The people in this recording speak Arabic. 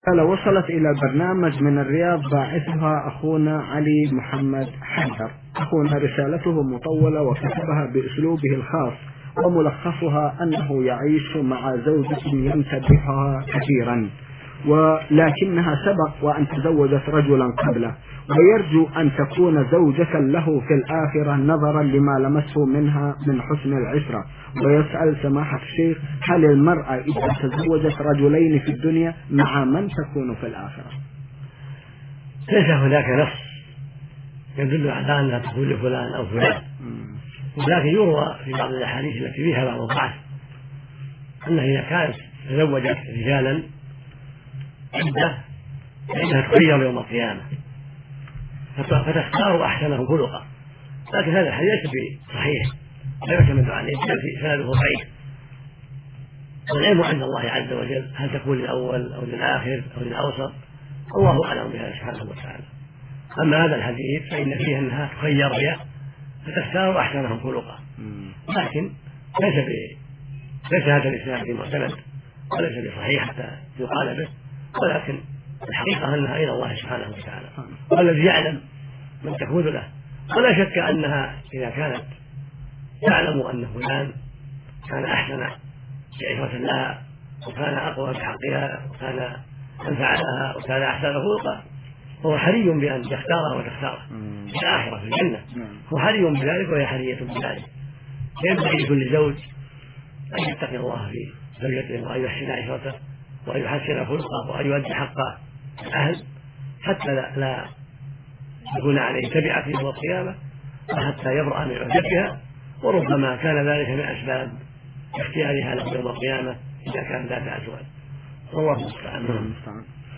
قال وصلت إلى برنامج من الرياض باعثها أخونا علي محمد حيدر. أخونا رسالته مطولة وكتبها بأسلوبه الخاص، وملخصها أنه يعيش مع زوجة ينتبهها كثيرا، ولكنها سبق وأن تزوجت رجلا قبله، ويرجو أن تكون زوجة له في الآخرة نظرا لما لمسه منها من حسن العشرة. ويسأل سماحة الشيخ: هل المرأة إذا تزوجت رجلين في الدنيا مع من تكون في الآخرة؟ ليس هناك نص يدل على أنها تكون لفلان أو فلان، ولكن يروى في بعض الأحاديث التي فيها بعض الضعف أنها إذا كانت تزوجت رجالا عدة فإنها تخير يوم القيامة فتختار أحسنهم خلقا، لكن هذا الحديث ليس بصحيح لا يعتمد عليه، بل سنده ضعيف، والعلم عند الله عز وجل هل تكون للأول أو للآخر أو للأوسط، الله أعلم بها سبحانه وتعالى. أما هذا الحديث فإن فيه أنها تخير هي فتختار أحسنهم خلقا، لكن ليس هذا الإسناد بمعتمد وليس بصحيح حتى يقال به، ولكن الحقيقة أنها إلى الله سبحانه وتعالى، والذي يعلم من تكون له. ولا شك أنها إذا كانت تعلم أن فلان كان أحسن عشرة لها وكان أقوى بحقها وكان أنفع لها وكان أحسن خلقا، هو حري بأن تختاره وتختاره في الآخرة في الجنة، هو حري بذلك وهي حرية بذلك. ينبغي لكل زوج أن يتقي الله في زوجته وأن يحسن عشرته وأن يحسن خلقه وأن يؤدي حق الأهل حتى لا يكون عليه تبعة يوم القيامة وحتى يبرأ من عهدتها، وربما كان ذلك من أسباب اختيارها له يوم القيامة إذا كان ذات أزواج. والله المستعان.